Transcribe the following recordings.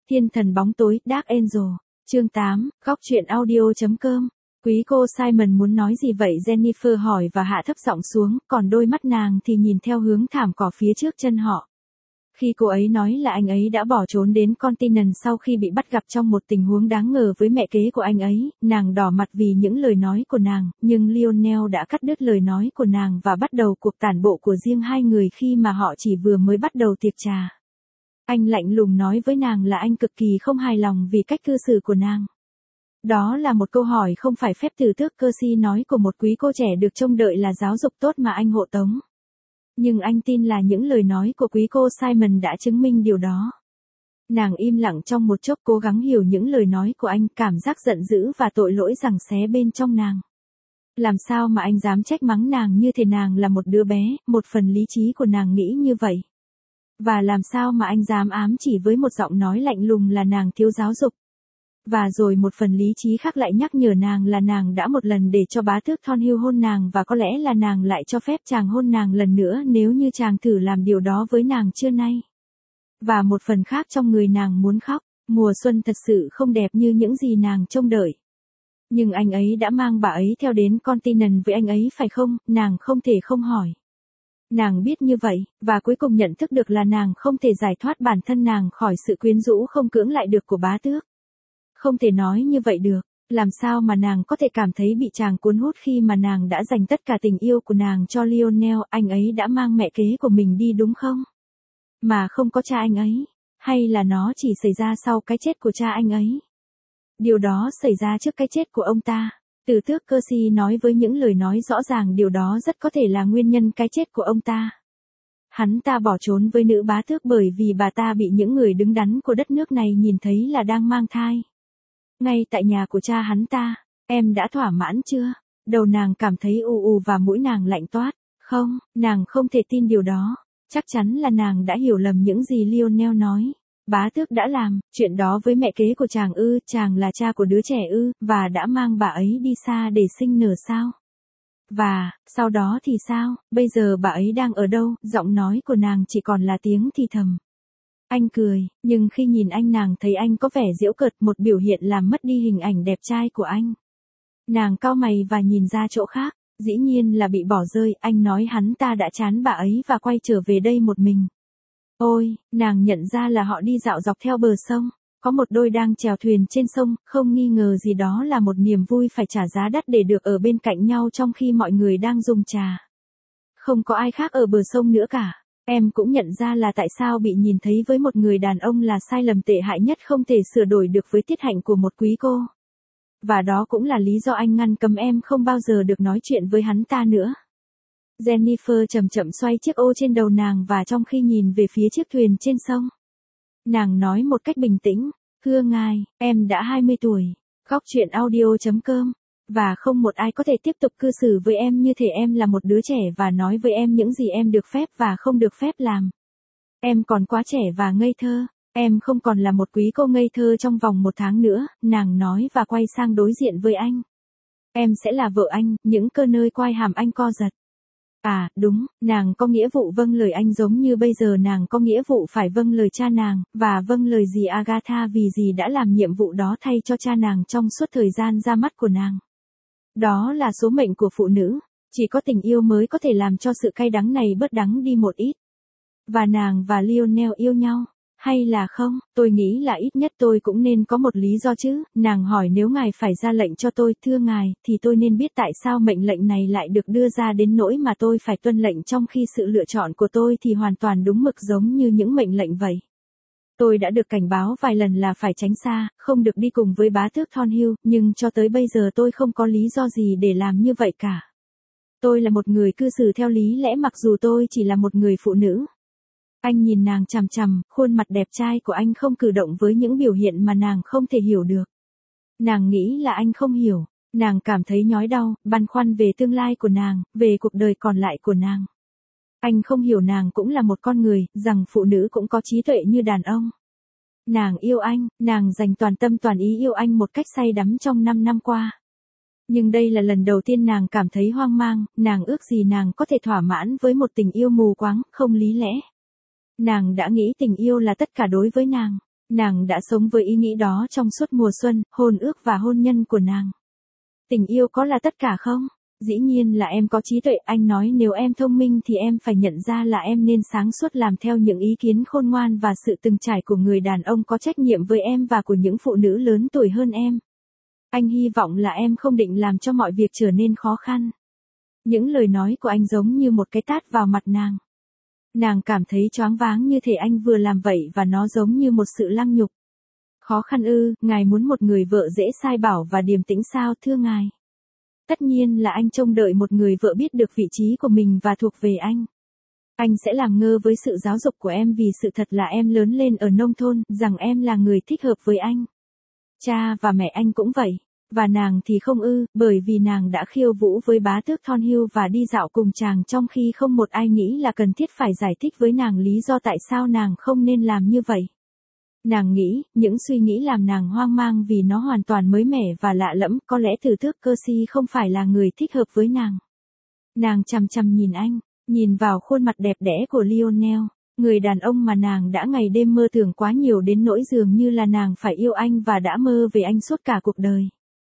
Thiên thần bóng tối, Dark Angel. Chương 8, góc truyện audio.com. Quý cô Simon muốn nói gì vậy? Jennifer hỏi và hạ thấp giọng xuống, còn đôi mắt nàng thì nhìn theo hướng thảm cỏ phía trước chân họ. Khi cô ấy nói là anh ấy đã bỏ trốn đến Continent sau khi bị bắt gặp trong một tình huống đáng ngờ với mẹ kế của anh ấy, nàng đỏ mặt vì những lời nói của nàng, nhưng Lionel đã cắt đứt lời nói của nàng và bắt đầu cuộc tản bộ của riêng hai người khi mà họ chỉ vừa mới bắt đầu tiệc trà. Anh lạnh lùng nói với nàng là anh cực kỳ không hài lòng vì cách cư xử của nàng. Đó là một câu hỏi không phải phép từ tước Percy nói của một quý cô trẻ được trông đợi là giáo dục tốt mà anh hộ tống. Nhưng anh tin là những lời nói của quý cô Simon đã chứng minh điều đó. Nàng im lặng trong một chốc cố gắng hiểu những lời nói của anh, cảm giác giận dữ và tội lỗi giằng xé bên trong nàng. Làm sao mà anh dám trách mắng nàng như thế? Nàng là một đứa bé, một phần lý trí của nàng nghĩ như vậy. Và làm sao mà anh dám ám chỉ với một giọng nói lạnh lùng là nàng thiếu giáo dục. Và rồi một phần lý trí khác lại nhắc nhở nàng là nàng đã một lần để cho bá tước Thornhill hôn nàng và có lẽ là nàng lại cho phép chàng hôn nàng lần nữa nếu như chàng thử làm điều đó với nàng trưa nay. Và một phần khác trong người nàng muốn khóc, mùa xuân thật sự không đẹp như những gì nàng trông đợi. Nhưng anh ấy đã mang bà ấy theo đến Continent với anh ấy phải không? Nàng không thể không hỏi. Nàng biết như vậy, và cuối cùng nhận thức được là nàng không thể giải thoát bản thân nàng khỏi sự quyến rũ không cưỡng lại được của bá tước. Không thể nói như vậy được, làm sao mà nàng có thể cảm thấy bị chàng cuốn hút khi mà nàng đã dành tất cả tình yêu của nàng cho Lionel? Anh ấy đã mang mẹ kế của mình đi đúng không? Mà không có cha anh ấy, hay là nó chỉ xảy ra sau cái chết của cha anh ấy? Điều đó xảy ra trước cái chết của ông ta. Từ tước Percy nói với những lời nói rõ ràng điều đó rất có thể là nguyên nhân cái chết của ông ta. Hắn ta bỏ trốn với nữ bá tước bởi vì bà ta bị những người đứng đắn của đất nước này nhìn thấy là đang mang thai. Ngay tại nhà của cha hắn ta, em đã thỏa mãn chưa? Đầu nàng cảm thấy ù và mũi nàng lạnh toát. Không, nàng không thể tin điều đó. Chắc chắn là nàng đã hiểu lầm những gì Lionel nói. Bá tước đã làm chuyện đó với mẹ kế của chàng ư? Chàng là cha của đứa trẻ ư? Và đã mang bà ấy đi xa để sinh nở sao? Và, sau đó thì sao? Bây giờ bà ấy đang ở đâu? Giọng nói của nàng chỉ còn là tiếng thì thầm. Anh cười, nhưng khi nhìn anh nàng thấy anh có vẻ giễu cợt, một biểu hiện làm mất đi hình ảnh đẹp trai của anh. Nàng cau mày và nhìn ra chỗ khác, dĩ nhiên là bị bỏ rơi. Anh nói hắn ta đã chán bà ấy và quay trở về đây một mình. Ôi, nàng nhận ra là họ đi dạo dọc theo bờ sông. Có một đôi đang chèo thuyền trên sông, không nghi ngờ gì đó là một niềm vui phải trả giá đắt để được ở bên cạnh nhau trong khi mọi người đang dùng trà. Không có ai khác ở bờ sông nữa cả. Em cũng nhận ra là tại sao bị nhìn thấy với một người đàn ông là sai lầm tệ hại nhất không thể sửa đổi được với tiết hạnh của một quý cô. Và đó cũng là lý do anh ngăn cấm em không bao giờ được nói chuyện với hắn ta nữa. Jennifer chậm chậm xoay chiếc ô trên đầu nàng và trong khi nhìn về phía chiếc thuyền trên sông. Nàng nói một cách bình tĩnh, thưa ngài, em đã 20 tuổi, góc truyện audio.com, và không một ai có thể tiếp tục cư xử với em như thể em là một đứa trẻ và nói với em những gì em được phép và không được phép làm. Em còn quá trẻ và ngây thơ, em không còn là một quý cô ngây thơ trong vòng 1 tháng nữa, nàng nói và quay sang đối diện với anh. Em sẽ là vợ anh, những cơ nơi quai hàm anh co giật. À, đúng, nàng có nghĩa vụ vâng lời anh giống như bây giờ nàng có nghĩa vụ phải vâng lời cha nàng, và vâng lời dì Agatha vì dì đã làm nhiệm vụ đó thay cho cha nàng trong suốt thời gian ra mắt của nàng. Đó là số mệnh của phụ nữ, chỉ có tình yêu mới có thể làm cho sự cay đắng này bớt đắng đi một ít. Và nàng và Lionel yêu nhau, hay là không? Tôi nghĩ là ít nhất tôi cũng nên có một lý do chứ. Nàng hỏi nếu ngài phải ra lệnh cho tôi, thưa ngài, thì tôi nên biết tại sao mệnh lệnh này lại được đưa ra đến nỗi mà tôi phải tuân lệnh trong khi sự lựa chọn của tôi thì hoàn toàn đúng mực giống như những mệnh lệnh vậy. Tôi đã được cảnh báo vài lần là phải tránh xa, không được đi cùng với bá tước Thornhill, nhưng cho tới bây giờ tôi không có lý do gì để làm như vậy cả. Tôi là một người cư xử theo lý lẽ mặc dù tôi chỉ là một người phụ nữ. Anh nhìn nàng chằm chằm, khuôn mặt đẹp trai của anh không cử động với những biểu hiện mà nàng không thể hiểu được. Nàng nghĩ là anh không hiểu, nàng cảm thấy nhói đau, băn khoăn về tương lai của nàng, về cuộc đời còn lại của nàng. Anh không hiểu nàng cũng là một con người, rằng phụ nữ cũng có trí tuệ như đàn ông. Nàng yêu anh, nàng dành toàn tâm toàn ý yêu anh một cách say đắm trong 5 năm qua. Nhưng đây là lần đầu tiên nàng cảm thấy hoang mang, nàng ước gì nàng có thể thỏa mãn với một tình yêu mù quáng, không lý lẽ. Nàng đã nghĩ tình yêu là tất cả đối với nàng. Nàng đã sống với ý nghĩ đó trong suốt mùa xuân, hôn ước và hôn nhân của nàng. Tình yêu có là tất cả không? Dĩ nhiên là em có trí tuệ, anh nói nếu em thông minh thì em phải nhận ra là em nên sáng suốt làm theo những ý kiến khôn ngoan và sự từng trải của người đàn ông có trách nhiệm với em và của những phụ nữ lớn tuổi hơn em. Anh hy vọng là em không định làm cho mọi việc trở nên khó khăn. Những lời nói của anh giống như một cái tát vào mặt nàng. Nàng cảm thấy choáng váng như thể anh vừa làm vậy và nó giống như một sự lăng nhục. Khó khăn ư, ngài muốn một người vợ dễ sai bảo và điềm tĩnh sao thưa ngài? Tất nhiên là anh trông đợi một người vợ biết được vị trí của mình và thuộc về anh. Anh sẽ làm ngơ với sự giáo dục của em vì sự thật là em lớn lên ở nông thôn, rằng em là người thích hợp với anh. Cha và mẹ anh cũng vậy. Và nàng thì không ư, bởi vì nàng đã khiêu vũ với bá tước Thornhill và đi dạo cùng chàng trong khi không một ai nghĩ là cần thiết phải giải thích với nàng lý do tại sao nàng không nên làm như vậy. Nàng nghĩ, những suy nghĩ làm nàng hoang mang vì nó hoàn toàn mới mẻ và lạ lẫm, có lẽ từ tước Percy không phải là người thích hợp với nàng. Nàng chằm chằm nhìn anh, nhìn vào khuôn mặt đẹp đẽ của Lionel, người đàn ông mà nàng đã ngày đêm mơ tưởng quá nhiều đến nỗi dường như là nàng phải yêu anh và đã mơ về anh suốt cả cuộc đời.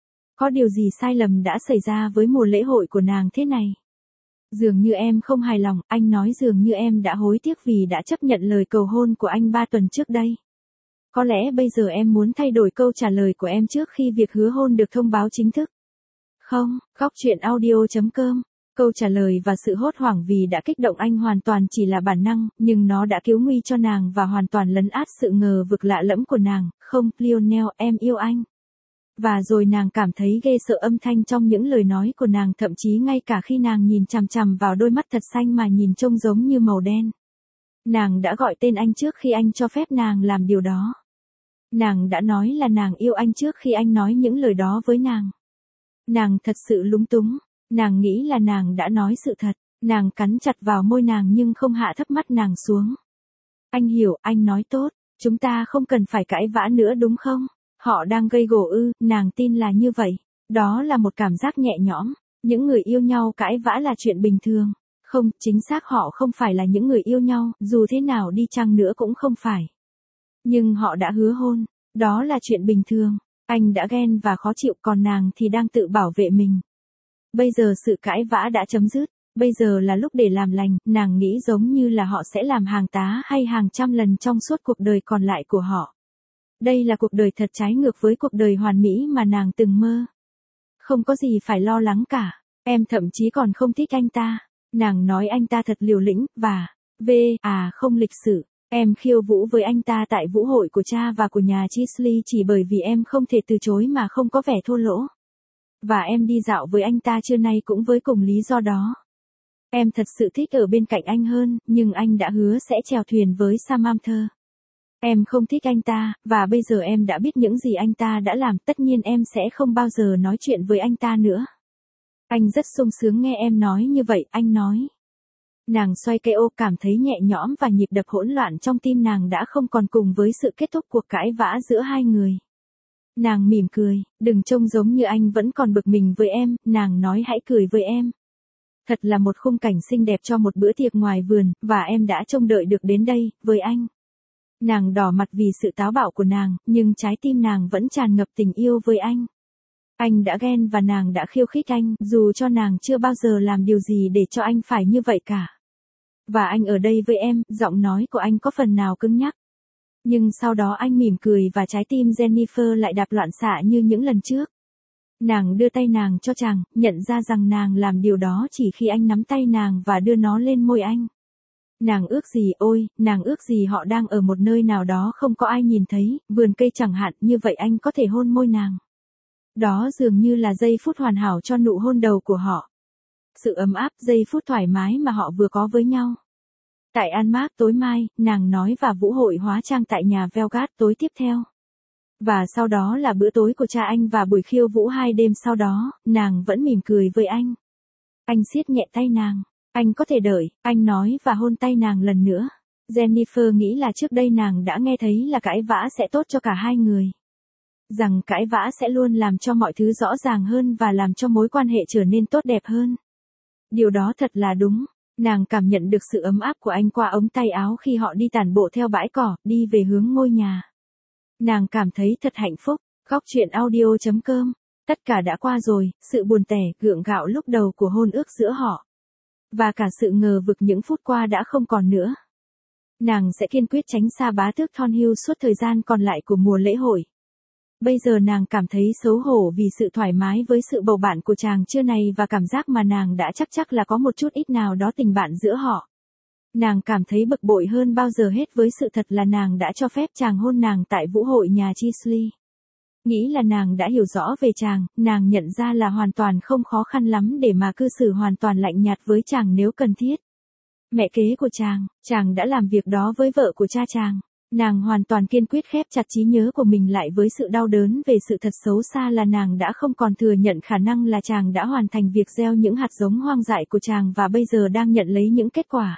Có điều gì sai lầm đã xảy ra với mùa lễ hội của nàng thế này? Dường như em không hài lòng, anh nói dường như em đã hối tiếc vì đã chấp nhận lời cầu hôn của anh 3 tuần trước đây. Có lẽ bây giờ em muốn thay đổi câu trả lời của em trước khi việc hứa hôn được thông báo chính thức. Không, góc truyện audio.com. Câu trả lời và sự hốt hoảng vì đã kích động anh hoàn toàn chỉ là bản năng, nhưng nó đã cứu nguy cho nàng và hoàn toàn lấn át sự ngờ vực lạ lẫm của nàng. Không, Lionel, em yêu anh. Và rồi nàng cảm thấy ghê sợ âm thanh trong những lời nói của nàng, thậm chí ngay cả khi nàng nhìn chằm chằm vào đôi mắt thật xanh mà nhìn trông giống như màu đen. Nàng đã gọi tên anh trước khi anh cho phép nàng làm điều đó. Nàng đã nói là nàng yêu anh trước khi anh nói những lời đó với nàng. Nàng thật sự lúng túng. Nàng nghĩ là nàng đã nói sự thật. Nàng cắn chặt vào môi nàng nhưng không hạ thấp mắt nàng xuống. Anh hiểu, anh nói tốt. Chúng ta không cần phải cãi vã nữa đúng không? Họ đang gây gổ ư, nàng tin là như vậy. Đó là một cảm giác nhẹ nhõm. Những người yêu nhau cãi vã là chuyện bình thường. Không, chính xác họ không phải là những người yêu nhau, dù thế nào đi chăng nữa cũng không phải. Nhưng họ đã hứa hôn. Đó là chuyện bình thường. Anh đã ghen và khó chịu, còn nàng thì đang tự bảo vệ mình. Bây giờ sự cãi vã đã chấm dứt. Bây giờ là lúc để làm lành. Nàng nghĩ giống như là họ sẽ làm hàng tá hay hàng trăm lần trong suốt cuộc đời còn lại của họ. Đây là cuộc đời thật trái ngược với cuộc đời hoàn mỹ mà nàng từng mơ. Không có gì phải lo lắng cả. Em thậm chí còn không thích anh ta. Nàng nói anh ta thật liều lĩnh, và không lịch sự. Em khiêu vũ với anh ta tại vũ hội của cha và của nhà Chisley chỉ bởi vì em không thể từ chối mà không có vẻ thô lỗ. Và em đi dạo với anh ta trưa nay cũng với cùng lý do đó. Em thật sự thích ở bên cạnh anh hơn, nhưng anh đã hứa sẽ chèo thuyền với Samantha. Em không thích anh ta, và bây giờ em đã biết những gì anh ta đã làm, tất nhiên em sẽ không bao giờ nói chuyện với anh ta nữa. Anh rất sung sướng nghe em nói như vậy, anh nói. Nàng xoay cây ô, cảm thấy nhẹ nhõm và nhịp đập hỗn loạn trong tim nàng đã không còn cùng với sự kết thúc cuộc cãi vã giữa hai người. Nàng mỉm cười, đừng trông giống như anh vẫn còn bực mình với em, nàng nói hãy cười với em. Thật là một khung cảnh xinh đẹp cho một bữa tiệc ngoài vườn, và em đã trông đợi được đến đây, với anh. Nàng đỏ mặt vì sự táo bạo của nàng, nhưng trái tim nàng vẫn tràn ngập tình yêu với anh. Anh đã ghen và nàng đã khiêu khích anh, dù cho nàng chưa bao giờ làm điều gì để cho anh phải như vậy cả. Và anh ở đây với em, giọng nói của anh có phần nào cứng nhắc. Nhưng sau đó anh mỉm cười và trái tim Jennifer lại đạp loạn xạ như những lần trước. Nàng đưa tay nàng cho chàng, nhận ra rằng nàng làm điều đó chỉ khi anh nắm tay nàng và đưa nó lên môi anh. Nàng ước gì, ôi, nàng ước gì họ đang ở một nơi nào đó không có ai nhìn thấy, vườn cây chẳng hạn, như vậy anh có thể hôn môi nàng. Đó dường như là giây phút hoàn hảo cho nụ hôn đầu của họ. Sự ấm áp, giây phút thoải mái mà họ vừa có với nhau. Tại An Mác tối mai, nàng nói, và vũ hội hóa trang tại nhà Velgat tối tiếp theo. Và sau đó là bữa tối của cha anh và buổi khiêu vũ 2 đêm sau đó, nàng vẫn mỉm cười với anh. Anh siết nhẹ tay nàng. Anh có thể đợi, anh nói và hôn tay nàng lần nữa. Jennifer nghĩ là trước đây nàng đã nghe thấy là cãi vã sẽ tốt cho cả hai người. Rằng cãi vã sẽ luôn làm cho mọi thứ rõ ràng hơn và làm cho mối quan hệ trở nên tốt đẹp hơn. Điều đó thật là đúng. Nàng cảm nhận được sự ấm áp của anh qua ống tay áo khi họ đi tản bộ theo bãi cỏ, đi về hướng ngôi nhà. Nàng cảm thấy thật hạnh phúc. Góc chuyện audio.com. Tất cả đã qua rồi, sự buồn tẻ, gượng gạo lúc đầu của hôn ước giữa họ. Và cả sự ngờ vực những phút qua đã không còn nữa. Nàng sẽ kiên quyết tránh xa bá tước Thornhill suốt thời gian còn lại của mùa lễ hội. Bây giờ nàng cảm thấy xấu hổ vì sự thoải mái với sự bầu bạn của chàng trưa này và cảm giác mà nàng đã chắc là có một chút ít nào đó tình bạn giữa họ. Nàng cảm thấy bực bội hơn bao giờ hết với sự thật là nàng đã cho phép chàng hôn nàng tại vũ hội nhà Chisley. Nghĩ là nàng đã hiểu rõ về chàng, nàng nhận ra là hoàn toàn không khó khăn lắm để mà cư xử hoàn toàn lạnh nhạt với chàng nếu cần thiết. Mẹ kế của chàng đã làm việc đó với vợ của cha chàng. Nàng hoàn toàn kiên quyết khép chặt trí nhớ của mình lại với sự đau đớn về sự thật xấu xa là nàng đã không còn thừa nhận khả năng là chàng đã hoàn thành việc gieo những hạt giống hoang dại của chàng và bây giờ đang nhận lấy những kết quả.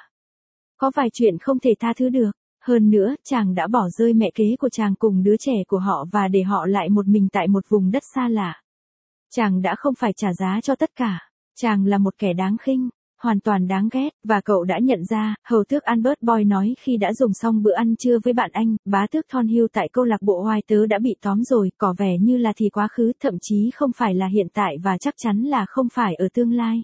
Có vài chuyện không thể tha thứ được. Hơn nữa, chàng đã bỏ rơi mẹ kế của chàng cùng đứa trẻ của họ và để họ lại một mình tại một vùng đất xa lạ. Chàng đã không phải trả giá cho tất cả. Chàng là một kẻ đáng khinh, hoàn toàn đáng ghét, và cậu đã nhận ra, hầu tước Albert Boyd nói khi đã dùng xong bữa ăn trưa với bạn anh, bá tước Thornhill tại câu lạc bộ Hoài tớ đã bị tóm rồi, có vẻ như là thì quá khứ, thậm chí không phải là hiện tại và chắc chắn là không phải ở tương lai.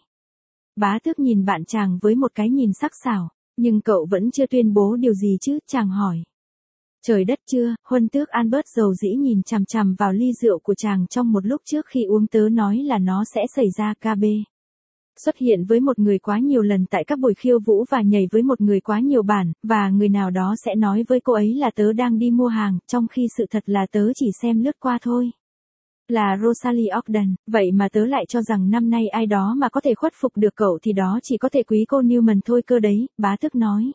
Bá tước nhìn bạn chàng với một cái nhìn sắc sảo. Nhưng cậu vẫn chưa tuyên bố điều gì chứ, chàng hỏi. Trời đất chưa, huân tước Albert dầu dĩ nhìn chằm chằm vào ly rượu của chàng trong một lúc trước khi uống tớ nói là nó sẽ xảy ra KB. Xuất hiện với một người quá nhiều lần tại các buổi khiêu vũ và nhảy với một người quá nhiều bản, và người nào đó sẽ nói với cô ấy là tớ đang đi mua hàng, trong khi sự thật là tớ chỉ xem lướt qua thôi. Là Rosalie Ogden, vậy mà tớ lại cho rằng năm nay ai đó mà có thể khuất phục được cậu thì đó chỉ có thể quý cô Newman thôi cơ đấy, bá tước nói.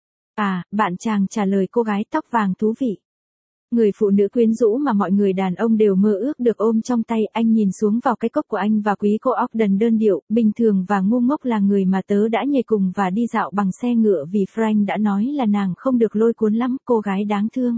À, bạn chàng trả lời cô gái tóc vàng thú vị. Người phụ nữ quyến rũ mà mọi người đàn ông đều mơ ước được ôm trong tay, anh nhìn xuống vào cái cốc của anh và quý cô Ogden đơn điệu, bình thường và ngu ngốc là người mà tớ đã nhảy cùng và đi dạo bằng xe ngựa vì Frank đã nói là nàng không được lôi cuốn lắm, cô gái đáng thương.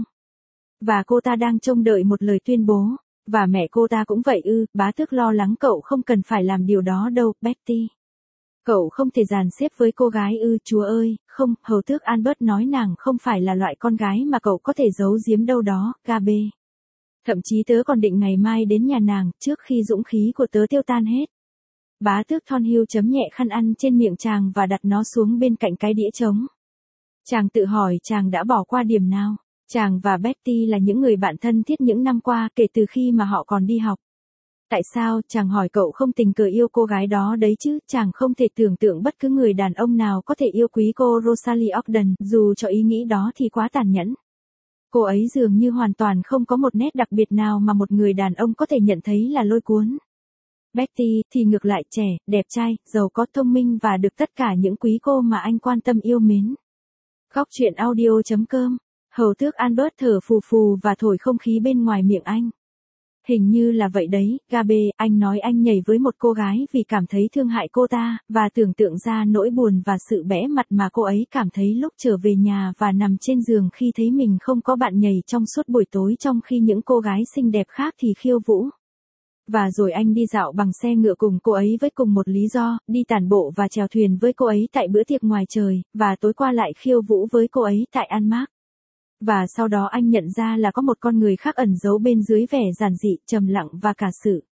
Và cô ta đang trông đợi một lời tuyên bố. Và mẹ cô ta cũng vậy bá tước lo lắng cậu không cần phải làm điều đó đâu, Betty. Cậu không thể dàn xếp với cô gái chúa ơi, không, hầu tước Albert nói nàng không phải là loại con gái mà cậu có thể giấu giếm đâu đó, KB. Thậm chí tớ còn định ngày mai đến nhà nàng, trước khi dũng khí của tớ tiêu tan hết. Bá tước Thornhill chấm nhẹ khăn ăn trên miệng chàng và đặt nó xuống bên cạnh cái đĩa trống. Chàng tự hỏi chàng đã bỏ qua điểm nào. Chàng và Betty là những người bạn thân thiết những năm qua kể từ khi mà họ còn đi học. Tại sao, chàng hỏi cậu không tình cờ yêu cô gái đó đấy chứ, chàng không thể tưởng tượng bất cứ người đàn ông nào có thể yêu quý cô Rosalie Ogden, dù cho ý nghĩ đó thì quá tàn nhẫn. Cô ấy dường như hoàn toàn không có một nét đặc biệt nào mà một người đàn ông có thể nhận thấy là lôi cuốn. Betty thì ngược lại trẻ, đẹp trai, giàu có, thông minh và được tất cả những quý cô mà anh quan tâm yêu mến. Góc chuyện audio.com. Hầu tước Albert thở phù phù và thổi không khí bên ngoài miệng anh. Hình như là vậy đấy, Gabe, anh nói anh nhảy với một cô gái vì cảm thấy thương hại cô ta, và tưởng tượng ra nỗi buồn và sự bẽ mặt mà cô ấy cảm thấy lúc trở về nhà và nằm trên giường khi thấy mình không có bạn nhảy trong suốt buổi tối trong khi những cô gái xinh đẹp khác thì khiêu vũ. Và rồi anh đi dạo bằng xe ngựa cùng cô ấy với cùng một lý do, đi tản bộ và chèo thuyền với cô ấy tại bữa tiệc ngoài trời, và tối qua lại khiêu vũ với cô ấy tại An Mark. Và sau đó anh nhận ra là có một con người khác ẩn giấu bên dưới vẻ giản dị, trầm lặng và cả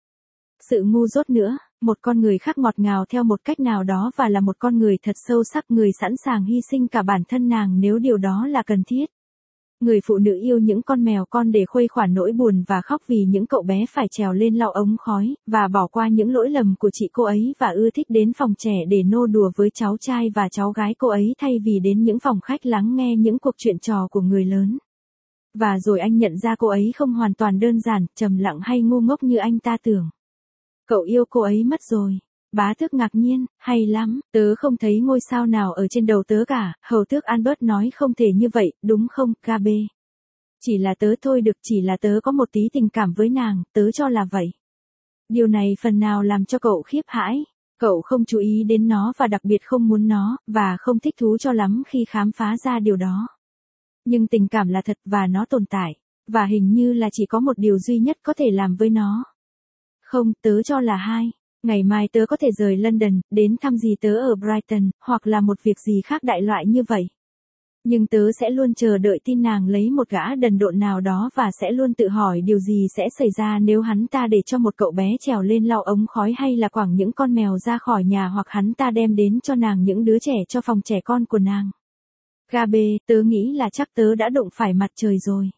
sự ngu dốt nữa, một con người khác ngọt ngào theo một cách nào đó và là một con người thật sâu sắc, người sẵn sàng hy sinh cả bản thân nàng nếu điều đó là cần thiết. Người phụ nữ yêu những con mèo con để khuây khỏa nỗi buồn và khóc vì những cậu bé phải trèo lên lau ống khói, và bỏ qua những lỗi lầm của chị cô ấy và ưa thích đến phòng trẻ để nô đùa với cháu trai và cháu gái cô ấy thay vì đến những phòng khách lắng nghe những cuộc chuyện trò của người lớn. Và rồi anh nhận ra cô ấy không hoàn toàn đơn giản, trầm lặng hay ngu ngốc như anh ta tưởng. Cậu yêu cô ấy mất rồi. Bá tước ngạc nhiên, hay lắm, tớ không thấy ngôi sao nào ở trên đầu tớ cả, hầu tước Albert nói không thể như vậy, đúng không, KB? Chỉ là tớ thôi được, chỉ là tớ có một tí tình cảm với nàng, tớ cho là vậy. Điều này phần nào làm cho cậu khiếp hãi, cậu không chú ý đến nó và đặc biệt không muốn nó, và không thích thú cho lắm khi khám phá ra điều đó. Nhưng tình cảm là thật và nó tồn tại, và hình như là chỉ có một điều duy nhất có thể làm với nó. Không, tớ cho là hai. Ngày mai tớ có thể rời London, đến thăm dì tớ ở Brighton, hoặc là một việc gì khác đại loại như vậy. Nhưng tớ sẽ luôn chờ đợi tin nàng lấy một gã đần độn nào đó và sẽ luôn tự hỏi điều gì sẽ xảy ra nếu hắn ta để cho một cậu bé trèo lên lau ống khói hay là quẳng những con mèo ra khỏi nhà hoặc hắn ta đem đến cho nàng những đứa trẻ cho phòng trẻ con của nàng. Gabe, tớ nghĩ là chắc tớ đã đụng phải mặt trời rồi.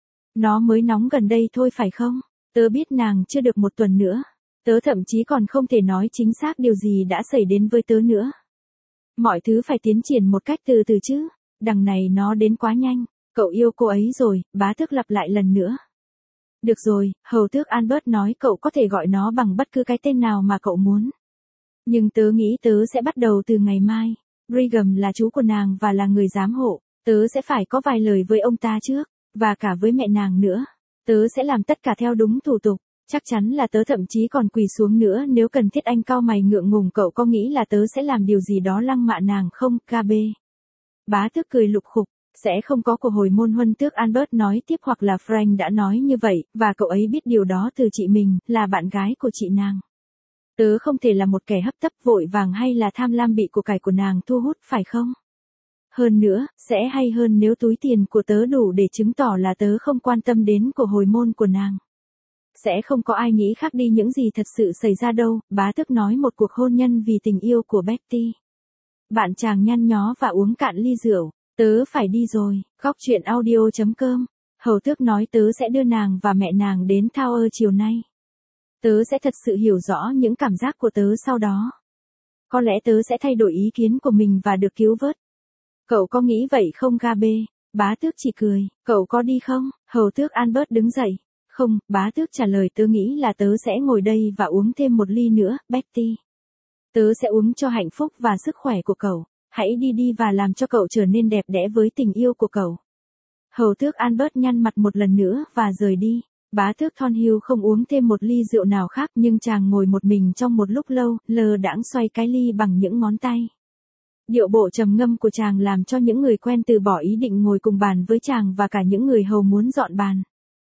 Nó mới nóng gần đây thôi phải không? Tớ biết nàng chưa được một tuần nữa. Tớ thậm chí còn không thể nói chính xác điều gì đã xảy đến với tớ nữa. Mọi thứ phải tiến triển một cách từ từ chứ. Đằng này nó đến quá nhanh. Cậu yêu cô ấy rồi, bá tước lặp lại lần nữa. Được rồi, hầu tước Albert nói cậu có thể gọi nó bằng bất cứ cái tên nào mà cậu muốn. Nhưng tớ nghĩ tớ sẽ bắt đầu từ ngày mai. Brigham là chú của nàng và là người giám hộ. Tớ sẽ phải có vài lời với ông ta trước, và cả với mẹ nàng nữa. Tớ sẽ làm tất cả theo đúng thủ tục. Chắc chắn là tớ thậm chí còn quỳ xuống nữa nếu cần thiết. Anh cau mày ngượng ngùng. Cậu có nghĩ là tớ sẽ làm điều gì đó lăng mạ nàng không, Gabe? Bá tước cười lục khục. Sẽ không có của hồi môn huân tước Albert nói tiếp, hoặc là Frank đã nói như vậy, và cậu ấy biết điều đó từ chị mình, là bạn gái của chị nàng. Tớ không thể là một kẻ hấp tấp vội vàng hay là tham lam bị của cải của nàng thu hút, phải không? Hơn nữa, sẽ hay hơn nếu túi tiền của tớ đủ để chứng tỏ là tớ không quan tâm đến của hồi môn của nàng. Sẽ không có ai nghĩ khác đi những gì thật sự xảy ra đâu, bá tước nói. Một cuộc hôn nhân vì tình yêu của Betty. Bạn chàng nhăn nhó và uống cạn ly rượu. Tớ phải đi rồi. Góc truyện audio.com. Hầu tước nói tớ sẽ đưa nàng và mẹ nàng đến Tower chiều nay. Tớ sẽ thật sự hiểu rõ những cảm giác của tớ sau đó. Có lẽ tớ sẽ thay đổi ý kiến của mình và được cứu vớt. Cậu có nghĩ vậy không, Gabe? Bá tước chỉ cười. Cậu có đi không? Hầu tước Albert đứng dậy. Không, bá tước trả lời. Tớ nghĩ là tớ sẽ ngồi đây và uống thêm một ly nữa, Betty. Tớ sẽ uống cho hạnh phúc và sức khỏe của cậu. Hãy đi và làm cho cậu trở nên đẹp đẽ với tình yêu của cậu. Hầu tước Albert nhăn mặt một lần nữa và rời đi. Bá tước Thornhill không uống thêm một ly rượu nào khác, nhưng chàng ngồi một mình trong một lúc lâu, lơ đãng xoay cái ly bằng những ngón tay. Điệu bộ trầm ngâm của chàng làm cho những người quen từ bỏ ý định ngồi cùng bàn với chàng và cả những người hầu muốn dọn bàn.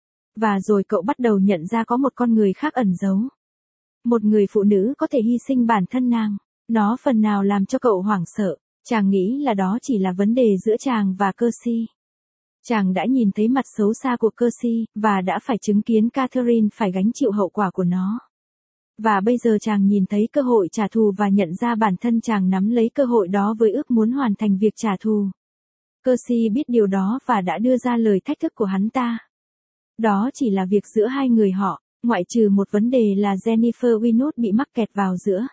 Và rồi cậu bắt đầu nhận ra có một con người khác ẩn giấu. Một người phụ nữ có thể hy sinh bản thân nàng. Nó phần nào làm cho cậu hoảng sợ. Chàng nghĩ là đó chỉ là vấn đề giữa chàng và Percy. Chàng đã nhìn thấy mặt xấu xa của Percy, và đã phải chứng kiến Catherine phải gánh chịu hậu quả của nó. Và bây giờ chàng nhìn thấy cơ hội trả thù và nhận ra bản thân chàng nắm lấy cơ hội đó với ước muốn hoàn thành việc trả thù. Percy biết điều đó và đã đưa ra lời thách thức của hắn ta. Đó chỉ là việc giữa hai người họ, ngoại trừ một vấn đề là Jennifer Winwood bị mắc kẹt vào giữa.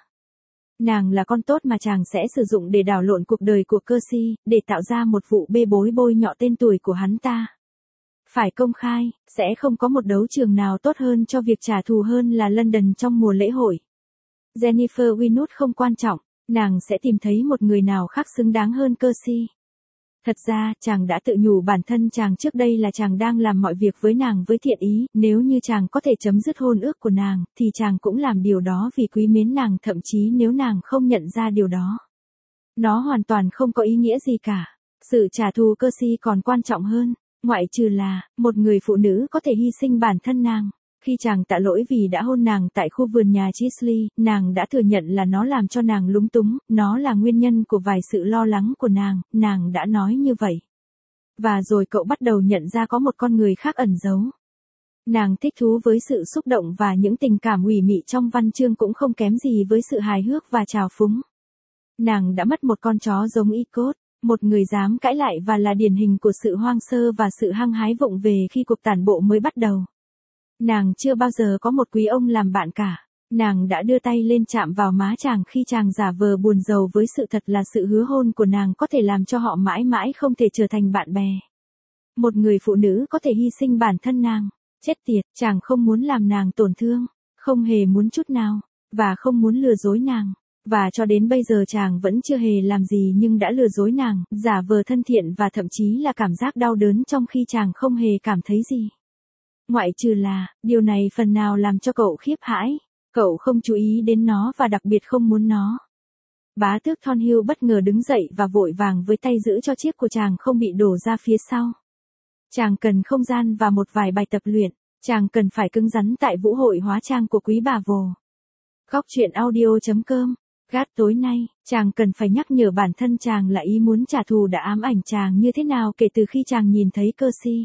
Nàng là con tốt mà chàng sẽ sử dụng để đảo lộn cuộc đời của Percy, để tạo ra một vụ bê bối bôi nhọ tên tuổi của hắn ta. Phải công khai, sẽ không có một đấu trường nào tốt hơn cho việc trả thù hơn là London trong mùa lễ hội. Jennifer Winwood không quan trọng, nàng sẽ tìm thấy một người nào khác xứng đáng hơn Percy. Thật ra, chàng đã tự nhủ bản thân chàng trước đây là chàng đang làm mọi việc với nàng với thiện ý, nếu như chàng có thể chấm dứt hôn ước của nàng, thì chàng cũng làm điều đó vì quý mến nàng, thậm chí nếu nàng không nhận ra điều đó. Nó hoàn toàn không có ý nghĩa gì cả. Sự trả thù Percy còn quan trọng hơn, ngoại trừ là, một người phụ nữ có thể hy sinh bản thân nàng. Khi chàng tạ lỗi vì đã hôn nàng tại khu vườn nhà Chisley, nàng đã thừa nhận là nó làm cho nàng lúng túng, nó là nguyên nhân của vài sự lo lắng của nàng đã nói như vậy. Và rồi cậu bắt đầu nhận ra có một con người khác ẩn giấu. Nàng thích thú với sự xúc động và những tình cảm ủy mị trong văn chương cũng không kém gì với sự hài hước và trào phúng. Nàng đã mất một con chó giống Icot, một người dám cãi lại và là điển hình của sự hoang sơ và sự hăng hái vụng về khi cuộc tản bộ mới bắt đầu. Nàng chưa bao giờ có một quý ông làm bạn cả. Nàng đã đưa tay lên chạm vào má chàng khi chàng giả vờ buồn rầu với sự thật là sự hứa hôn của nàng có thể làm cho họ mãi mãi không thể trở thành bạn bè. Một người phụ nữ có thể hy sinh bản thân nàng. Chết tiệt, chàng không muốn làm nàng tổn thương, không hề muốn chút nào, và không muốn lừa dối nàng. Và cho đến bây giờ chàng vẫn chưa hề làm gì nhưng đã lừa dối nàng, giả vờ thân thiện và thậm chí là cảm giác đau đớn trong khi chàng không hề cảm thấy gì. Ngoại trừ là, điều này phần nào làm cho cậu khiếp hãi. Cậu không chú ý đến nó và đặc biệt không muốn nó. Bá tước Thornhill bất ngờ đứng dậy và vội vàng với tay giữ cho chiếc của chàng không bị đổ ra phía sau. Chàng cần không gian và một vài bài tập luyện. Chàng cần phải cứng rắn tại vũ hội hóa trang của quý bà Vồ. Góc truyện audio.com Gát tối nay, chàng cần phải nhắc nhở bản thân chàng là ý muốn trả thù đã ám ảnh chàng như thế nào kể từ khi chàng nhìn thấy Percy.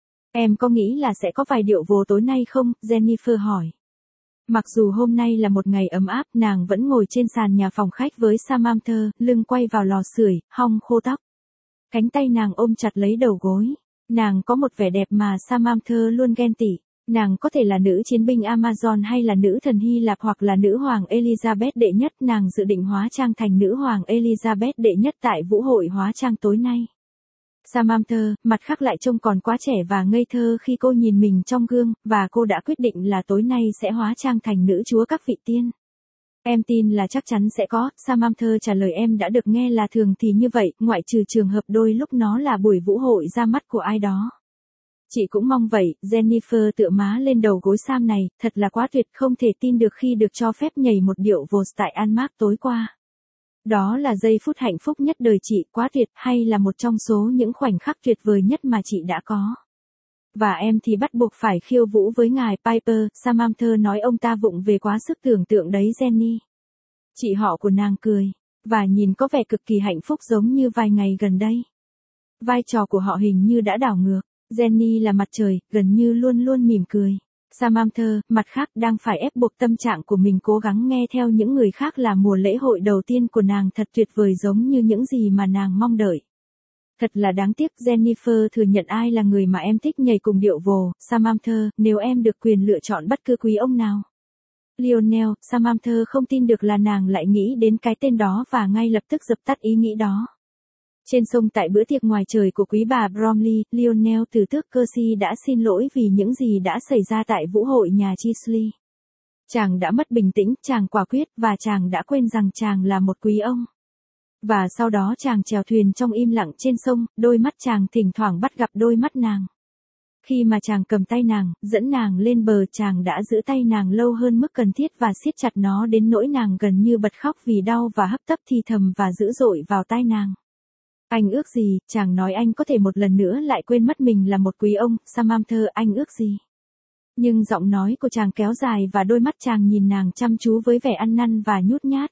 Em có nghĩ là sẽ có vài điệu vồ tối nay không? Jennifer hỏi. Mặc dù hôm nay là một ngày ấm áp, nàng vẫn ngồi trên sàn nhà phòng khách với Samantha, lưng quay vào lò sưởi, hong khô tóc. Cánh tay nàng ôm chặt lấy đầu gối. Nàng có một vẻ đẹp mà Samantha luôn ghen tị. Nàng có thể là nữ chiến binh Amazon hay là nữ thần Hy Lạp hoặc là nữ hoàng Elizabeth đệ nhất. Nàng dự định hóa trang thành nữ hoàng Elizabeth đệ nhất tại vũ hội hóa trang tối nay. Samantha, mặt khác lại trông còn quá trẻ và ngây thơ khi cô nhìn mình trong gương, và cô đã quyết định là tối nay sẽ hóa trang thành nữ chúa các vị tiên. Em tin là chắc chắn sẽ có, Samantha trả lời em đã được nghe là thường thì như vậy, ngoại trừ trường hợp đôi lúc nó là buổi vũ hội ra mắt của ai đó. Chị cũng mong vậy, Jennifer tựa má lên đầu gối Sam này, thật là quá tuyệt, không thể tin được khi được cho phép nhảy một điệu vals tại Anmark tối qua. Đó là giây phút hạnh phúc nhất đời chị, quá tuyệt, hay là một trong số những khoảnh khắc tuyệt vời nhất mà chị đã có. Và em thì bắt buộc phải khiêu vũ với ngài Piper, Samantha nói ông ta vụng về quá sức tưởng tượng đấy Jenny. Chị họ của nàng cười, và nhìn có vẻ cực kỳ hạnh phúc giống như vài ngày gần đây. Vai trò của họ hình như đã đảo ngược, Jenny là mặt trời, gần như luôn luôn mỉm cười. Samantha, mặt khác đang phải ép buộc tâm trạng của mình cố gắng nghe theo những người khác là mùa lễ hội đầu tiên của nàng thật tuyệt vời giống như những gì mà nàng mong đợi. Thật là đáng tiếc Jennifer thừa nhận ai là người mà em thích nhảy cùng điệu vồ, Samantha, nếu em được quyền lựa chọn bất cứ quý ông nào. Lionel, Samantha không tin được là nàng lại nghĩ đến cái tên đó và ngay lập tức dập tắt ý nghĩ đó. Trên sông tại bữa tiệc ngoài trời của quý bà Bromley, Lionel từ tước Percy đã xin lỗi vì những gì đã xảy ra tại vũ hội nhà Chisley. Chàng đã mất bình tĩnh, chàng quả quyết và chàng đã quên rằng chàng là một quý ông. Và sau đó chàng chèo thuyền trong im lặng trên sông, đôi mắt chàng thỉnh thoảng bắt gặp đôi mắt nàng. Khi mà chàng cầm tay nàng, dẫn nàng lên bờ chàng đã giữ tay nàng lâu hơn mức cần thiết và siết chặt nó đến nỗi nàng gần như bật khóc vì đau và hấp tấp thì thầm và dữ dội vào tai nàng. Anh ước gì, chàng nói anh có thể một lần nữa lại quên mất mình là một quý ông, Samantha anh ước gì. Nhưng giọng nói của chàng kéo dài và đôi mắt chàng nhìn nàng chăm chú với vẻ ăn năn và nhút nhát.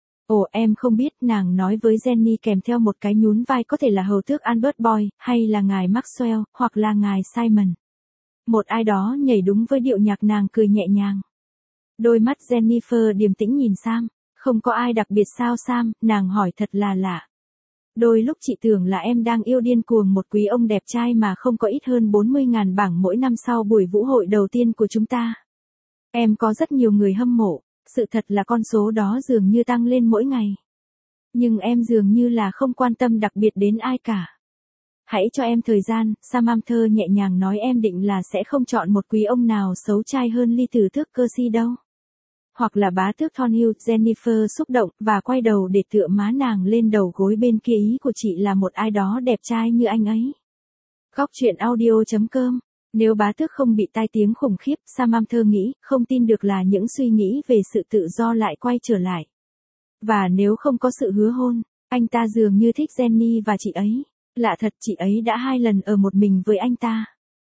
Ồ em không biết, nàng nói với Jenny kèm theo một cái nhún vai có thể là hầu tước Albert Boyd, hay là ngài Maxwell, hoặc là ngài Simon. Một ai đó nhảy đúng với điệu nhạc nàng cười nhẹ nhàng. Đôi mắt Jennifer điềm tĩnh nhìn Sam, không có ai đặc biệt sao Sam, nàng hỏi thật là lạ. Đôi lúc chị tưởng là em đang yêu điên cuồng một quý ông đẹp trai mà không có ít hơn 40.000 bảng mỗi năm sau buổi vũ hội đầu tiên của chúng ta. Em có rất nhiều người hâm mộ, sự thật là con số đó dường như tăng lên mỗi ngày. Nhưng em dường như là không quan tâm đặc biệt đến ai cả. Hãy cho em thời gian, Samantha nhẹ nhàng nói em định là sẽ không chọn một quý ông nào xấu trai hơn ly tử tước Percy đâu. Hoặc là bá tước Thornhill, Jennifer xúc động và quay đầu để tựa má nàng lên đầu gối bên kia ý của chị là một ai đó đẹp trai như anh ấy. Góc truyện audio.com. Nếu bá tước không bị tai tiếng khủng khiếp, Samantha nghĩ, không tin được là những suy nghĩ về sự tự do lại quay trở lại. Và nếu không có sự hứa hôn, anh ta dường như thích Jenny và chị ấy. Lạ thật chị ấy đã 2 lần ở một mình với anh ta.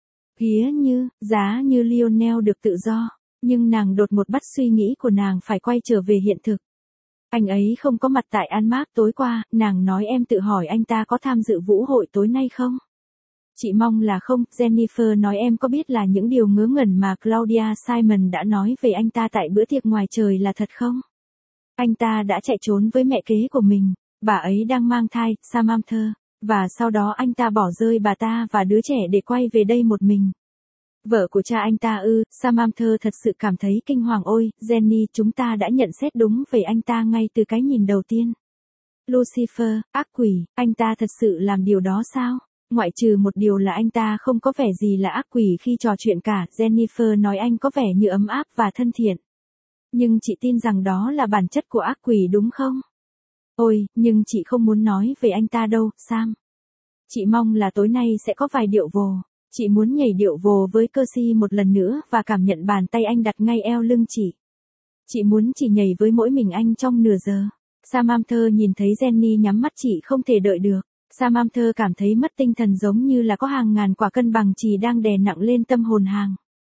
Giá như Lionel được tự do. Nhưng nàng đột một bắt suy nghĩ của nàng phải quay trở về hiện thực. Anh ấy không có mặt tại Anmark tối qua, nàng nói em tự hỏi anh ta có tham dự vũ hội tối nay không? Chị mong là không, Jennifer nói em có biết là những điều ngớ ngẩn mà Claudia Simon đã nói về anh ta tại bữa tiệc ngoài trời là thật không? Anh ta đã chạy trốn với mẹ kế của mình, bà ấy đang mang thai, Samantha, và sau đó anh ta bỏ rơi bà ta và đứa trẻ để quay về đây một mình. Vợ của cha anh ta Samantha thật sự cảm thấy kinh hoàng ôi, Jenny chúng ta đã nhận xét đúng về anh ta ngay từ cái nhìn đầu tiên. Lucifer, ác quỷ, anh ta thật sự làm điều đó sao? Ngoại trừ một điều là anh ta không có vẻ gì là ác quỷ khi trò chuyện cả, Jennifer nói anh có vẻ như ấm áp và thân thiện. Nhưng chị tin rằng đó là bản chất của ác quỷ đúng không? Ôi, nhưng chị không muốn nói về anh ta đâu, Sam. Chị mong là tối nay sẽ có vài điệu vồ. Chị muốn nhảy điệu vồ với Percy một lần nữa và cảm nhận bàn tay anh đặt ngay eo lưng chị. Chị muốn chỉ nhảy với mỗi mình anh trong nửa giờ. Samantha nhìn thấy Jenny nhắm mắt chị không thể đợi được. Samantha cảm thấy mất tinh thần giống như là có hàng ngàn quả cân bằng chì đang đè nặng lên tâm hồn hàng.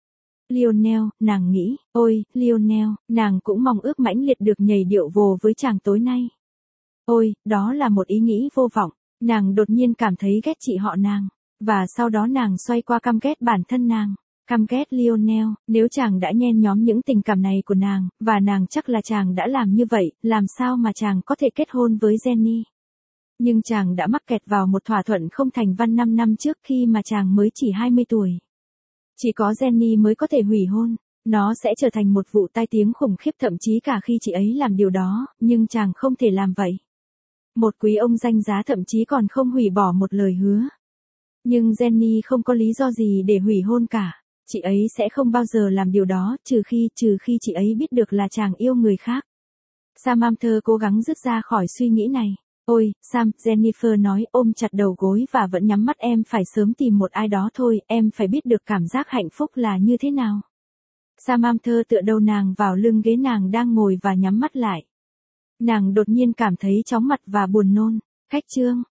Lionel, nàng nghĩ, ôi, Lionel, nàng cũng mong ước mãnh liệt được nhảy điệu vồ với chàng tối nay. Ôi, đó là một ý nghĩ vô vọng, nàng đột nhiên cảm thấy ghét chị họ nàng, và sau đó nàng xoay qua căm ghét bản thân nàng. Căm ghét Lionel, nếu chàng đã nhen nhóm những tình cảm này của nàng, và nàng chắc là chàng đã làm như vậy, làm sao mà chàng có thể kết hôn với Jenny. Nhưng chàng đã mắc kẹt vào một thỏa thuận không thành văn 5 năm trước khi mà chàng mới chỉ 20 tuổi. Chỉ có Jenny mới có thể hủy hôn, nó sẽ trở thành một vụ tai tiếng khủng khiếp thậm chí cả khi chị ấy làm điều đó, nhưng chàng không thể làm vậy. Một quý ông danh giá thậm chí còn không hủy bỏ một lời hứa. Nhưng Jenny không có lý do gì để hủy hôn cả. Chị ấy sẽ không bao giờ làm điều đó, trừ khi chị ấy biết được là chàng yêu người khác. Samantha cố gắng dứt ra khỏi suy nghĩ này. Ôi, Sam, Jennifer nói ôm chặt đầu gối và vẫn nhắm mắt, em phải sớm tìm một ai đó thôi, em phải biết được cảm giác hạnh phúc là như thế nào. Samantha tựa đầu nàng vào lưng ghế nàng đang ngồi và nhắm mắt lại. Nàng đột nhiên cảm thấy chóng mặt và buồn nôn. Khách trương,